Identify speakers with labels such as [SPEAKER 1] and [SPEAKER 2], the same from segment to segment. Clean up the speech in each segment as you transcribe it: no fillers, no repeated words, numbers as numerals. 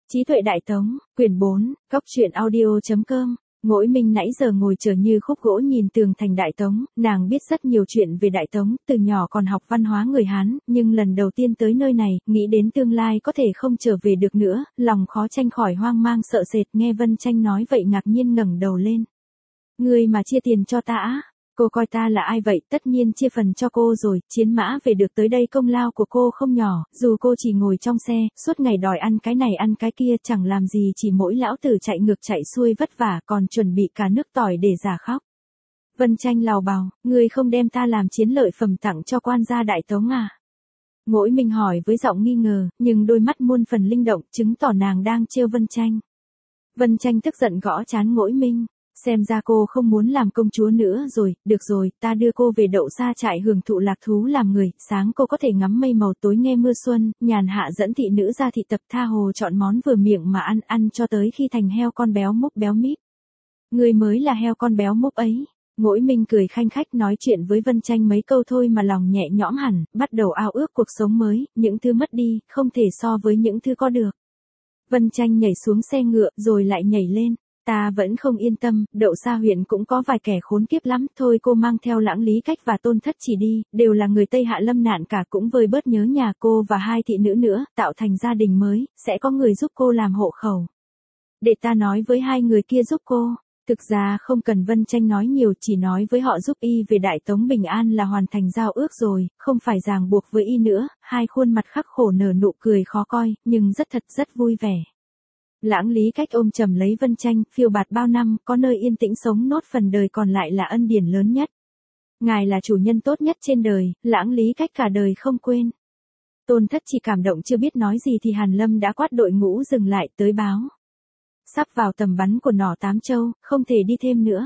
[SPEAKER 1] Trí tuệ Đại Tống, quyển 4, góc truyện audio.com. Ngỗi Minh nãy giờ ngồi chờ như khúc gỗ nhìn tường thành Đại Tống, nàng biết rất nhiều chuyện về Đại Tống, từ nhỏ còn học văn hóa người Hán, nhưng lần đầu tiên tới nơi này, nghĩ đến tương lai có thể không trở về được nữa, lòng khó tránh khỏi hoang mang sợ sệt, nghe Vân Tranh nói vậy ngạc nhiên ngẩng đầu lên. Ngươi mà chia tiền cho ta á? Cô coi ta là ai vậy? Tất nhiên chia phần cho cô rồi, Chiến Mã về được tới đây công lao của cô không nhỏ, dù cô chỉ ngồi trong xe, suốt ngày đòi ăn cái này ăn cái kia, chẳng làm gì chỉ mỗi lão tử chạy ngược chạy xuôi vất vả, còn chuẩn bị cả nước tỏi để giả khóc. Vân Tranh lào bào, ngươi không đem ta làm chiến lợi phẩm tặng cho quan gia Đại Tống à? Ngỗi Minh hỏi với giọng nghi ngờ, nhưng đôi mắt muôn phần linh động, chứng tỏ nàng đang trêu Vân Tranh. Vân Tranh tức giận gõ trán Ngỗi Minh. Xem ra cô không muốn làm công chúa nữa rồi, được rồi, ta đưa cô về Đậu Sa trại hưởng thụ lạc thú làm người, sáng cô có thể ngắm mây màu tối nghe mưa xuân, nhàn hạ dẫn thị nữ ra thị tập tha hồ chọn món vừa miệng mà ăn cho tới khi thành heo con béo múp béo míp. Người mới là heo con béo múp ấy. Ngỗi Minh cười khanh khách nói chuyện với Vân Tranh mấy câu thôi mà lòng nhẹ nhõm hẳn, bắt đầu ao ước cuộc sống mới, những thứ mất đi, không thể so với những thứ có được. Vân Tranh nhảy xuống xe ngựa rồi lại nhảy lên. Ta vẫn không yên tâm, Đậu Sa huyện cũng có vài kẻ khốn kiếp lắm, thôi cô mang theo Lãng Lý Cách và Tôn Thất Chỉ đi, đều là người Tây Hạ lâm nạn cả, cũng vơi bớt nhớ nhà cô và hai thị nữ nữa, tạo thành gia đình mới, sẽ có người giúp cô làm hộ khẩu. Để ta nói với hai người kia giúp cô. Thực ra không cần Vân Tranh nói nhiều, chỉ nói với họ giúp y về Đại Tống bình an là hoàn thành giao ước rồi, không phải ràng buộc với y nữa. Hai khuôn mặt khắc khổ nở nụ cười khó coi, nhưng rất vui vẻ. Lãng Lý Cách ôm chầm lấy Vân Tranh, phiêu bạt bao năm, có nơi yên tĩnh sống nốt phần đời còn lại là ân điển lớn nhất. Ngài là chủ nhân tốt nhất trên đời, Lãng Lý Cách cả đời không quên. Tôn Thất Chỉ cảm động chưa biết nói gì thì Hàn Lâm đã quát đội ngũ dừng lại tới báo. Sắp vào tầm bắn của nỏ Tám Châu, không thể đi thêm nữa.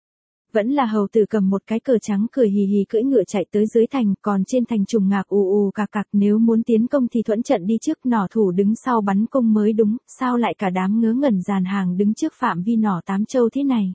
[SPEAKER 1] Vẫn là hầu tử cầm một cái cờ trắng cười hì hì cưỡi ngựa chạy tới dưới thành, còn trên thành trùng ngạc ù ù cạc cạc, nếu muốn tiến công thì thuẫn trận đi trước, nỏ thủ đứng sau bắn cung mới đúng, sao lại cả đám ngớ ngẩn dàn hàng đứng trước phạm vi nỏ Tám Châu thế này.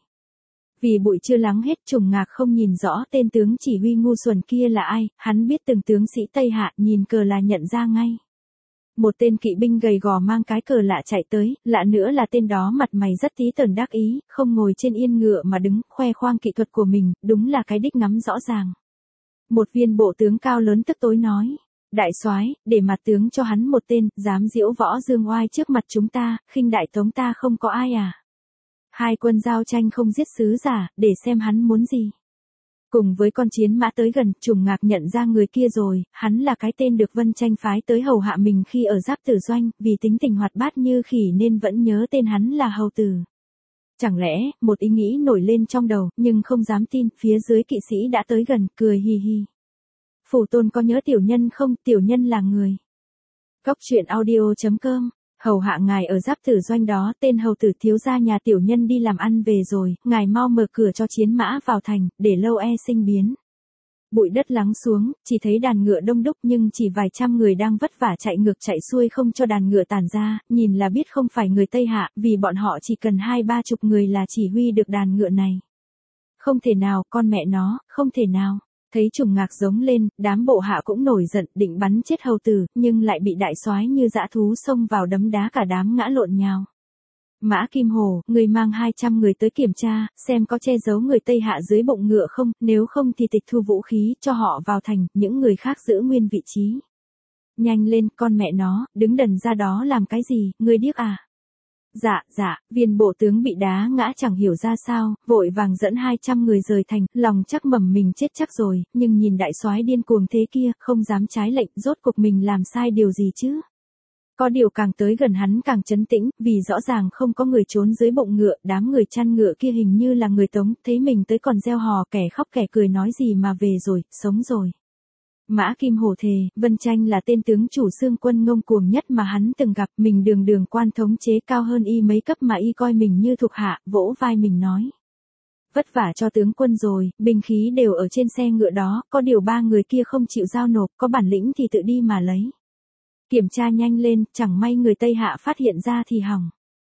[SPEAKER 1] Vì bụi chưa lắng hết, trùng ngạc không nhìn rõ tên tướng chỉ huy ngu xuẩn kia là ai, hắn biết từng tướng sĩ Tây Hạ, nhìn cờ là nhận ra ngay. Một tên kỵ binh gầy gò mang cái cờ lạ chạy tới, lạ nữa là tên đó mặt mày rất tí tởn đắc ý, không ngồi trên yên ngựa mà đứng, khoe khoang kỹ thuật của mình, đúng là cái đích ngắm rõ ràng. Một viên bộ tướng cao lớn tức tối nói, đại soái, để mặt tướng cho hắn một tên, dám giễu võ dương oai trước mặt chúng ta, khinh Đại Tống ta không có ai à. Hai quân giao tranh không giết sứ giả, để xem hắn muốn gì. Cùng với con Chiến Mã tới gần, trùng ngạc nhận ra người kia rồi, hắn là cái tên được Vân Tranh phái tới hầu hạ mình khi ở Giáp Tử Doanh, vì tính tình hoạt bát như khỉ nên vẫn nhớ tên hắn là hầu tử. Chẳng lẽ, một ý nghĩ nổi lên trong đầu, nhưng không dám tin, phía dưới kỵ sĩ đã tới gần, cười hì hì. Phủ Tôn có nhớ tiểu nhân không? Tiểu nhân là người. Góc truyện audio.com. Hầu hạ ngài ở Giáp Tử Doanh đó, tên hầu tử thiếu gia nhà tiểu nhân đi làm ăn về rồi, ngài mau mở cửa cho Chiến Mã vào thành, để lâu sinh biến. Bụi đất lắng xuống, chỉ thấy đàn ngựa đông đúc nhưng chỉ vài trăm người đang vất vả chạy ngược chạy xuôi không cho đàn ngựa tản ra, nhìn là biết không phải người Tây Hạ, vì bọn họ chỉ cần 20-30 người là chỉ huy được đàn ngựa này. Không thể nào, con mẹ nó, không thể nào. Thấy trùng ngạc giống lên, đám bộ hạ cũng nổi giận, định bắn chết hầu tử, nhưng lại bị đại soái như dã thú xông vào đấm đá cả đám ngã lộn nhào. Mã Kim Hổ, người mang 200 người tới kiểm tra, xem có che giấu người Tây Hạ dưới bụng ngựa không, nếu không thì tịch thu vũ khí, cho họ vào thành, những người khác giữ nguyên vị trí. Nhanh lên, con mẹ nó, đứng đần ra đó làm cái gì, ngươi điếc à? Dạ, viên bộ tướng bị đá ngã chẳng hiểu ra sao, vội vàng dẫn 200 người rời thành, lòng chắc mầm mình chết chắc rồi, nhưng nhìn đại soái điên cuồng thế kia, không dám trái lệnh, rốt cuộc mình làm sai điều gì chứ? Có điều càng tới gần hắn càng trấn tĩnh, vì rõ ràng không có người trốn dưới bụng ngựa, đám người chăn ngựa kia hình như là người Tống, thấy mình tới còn reo hò, kẻ khóc kẻ cười nói gì mà về rồi, sống rồi. Mã Kim Hổ thề, Vân Tranh là tên tướng chủ xương quân ngông cuồng nhất mà hắn từng gặp, mình đường quan thống chế cao hơn y mấy cấp mà y coi mình như thuộc hạ, vỗ vai mình nói. Vất vả cho tướng quân rồi, binh khí đều ở trên xe ngựa đó, có điều 3 người kia không chịu giao nộp, có bản lĩnh thì tự đi mà lấy. Kiểm tra nhanh lên, chẳng may người Tây Hạ phát hiện ra thì hỏng.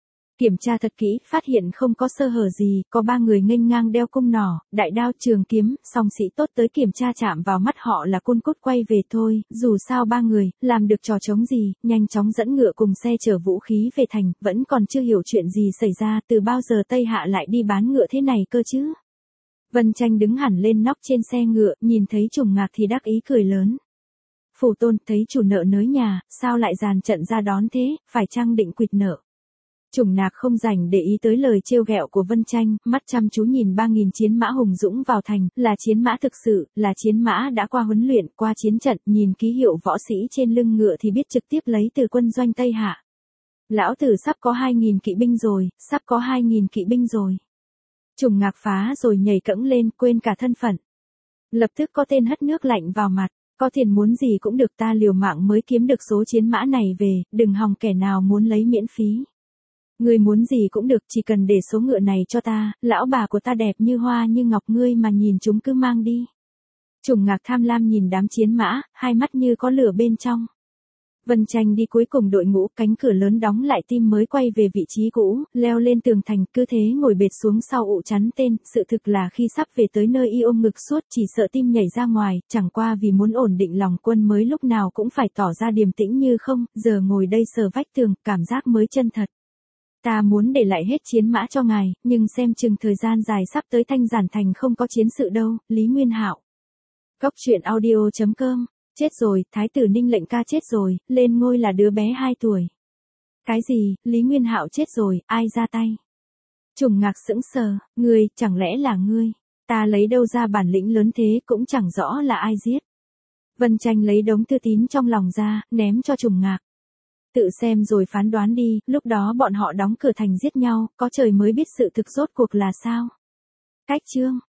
[SPEAKER 1] Kiểm tra thật kỹ, phát hiện không có sơ hở gì, có 3 người nghênh ngang đeo cung nỏ, đại đao, trường kiếm, song sĩ tốt tới kiểm tra chạm vào mắt họ là côn cốt quay về thôi, dù sao 3 người, làm được trò trống gì, nhanh chóng dẫn ngựa cùng xe chở vũ khí về thành, vẫn còn chưa hiểu chuyện gì xảy ra, từ bao giờ Tây Hạ lại đi bán ngựa thế này cơ chứ. Vân Tranh đứng hẳn lên nóc trên xe ngựa, nhìn thấy Trùng Ngạc thì đắc ý cười lớn. Phủ Tôn thấy chủ nợ nới nhà, sao lại dàn trận ra đón thế, phải chăng định quỵt nợ. Trùng Ngạc không rảnh để ý tới lời trêu ghẹo của Vân Tranh, mắt chăm chú nhìn 3.000 chiến mã hùng dũng vào thành, là chiến mã thực sự, là chiến mã đã qua huấn luyện, qua chiến trận, nhìn ký hiệu võ sĩ trên lưng ngựa thì biết trực tiếp lấy từ quân doanh Tây Hạ. Lão tử sắp có 2.000 kỵ binh rồi, sắp có 2.000 kỵ binh rồi. Trùng Ngạc phá rồi nhảy cẫng lên, quên cả thân phận. Lập tức có tên hất nước lạnh vào mặt, có tiền muốn gì cũng được, ta liều mạng mới kiếm được số chiến mã này về, đừng hòng kẻ nào muốn lấy miễn phí. Ngươi muốn gì cũng được, chỉ cần để số ngựa này cho ta, lão bà của ta đẹp như hoa như ngọc, ngươi mà nhìn chúng cứ mang đi. Trùng Ngạc tham lam nhìn đám chiến mã, hai mắt như có lửa bên trong. Vân Tranh đi cuối cùng đội ngũ, cánh cửa lớn đóng lại, tim mới quay về vị trí cũ, leo lên tường thành, cứ thế ngồi bệt xuống sau ụ chắn tên, sự thực là khi sắp về tới nơi y ôm ngực suốt, chỉ sợ tim nhảy ra ngoài, chẳng qua vì muốn ổn định lòng quân mới lúc nào cũng phải tỏ ra điềm tĩnh như không, giờ ngồi đây sờ vách tường, cảm giác mới chân thật. Ta muốn để lại hết chiến mã cho ngài, nhưng xem chừng thời gian dài sắp tới Thanh Giản Thành không có chiến sự đâu, Lý Nguyên Hạo. Cốc truyện audio.com. Chết rồi, Thái tử Ninh Lệnh Ca chết rồi, lên ngôi là đứa bé 2 tuổi. Cái gì, Lý Nguyên Hạo chết rồi, ai ra tay? Trùng Ngạc sững sờ, ngươi, chẳng lẽ là ngươi? Ta lấy đâu ra bản lĩnh lớn thế, cũng chẳng rõ là ai giết. Vân Tranh lấy đống thư tín trong lòng ra, ném cho Trùng Ngạc. Tự xem rồi phán đoán đi, lúc đó bọn họ đóng cửa thành giết nhau, có trời mới biết sự thực rốt cuộc là sao. Cách chương.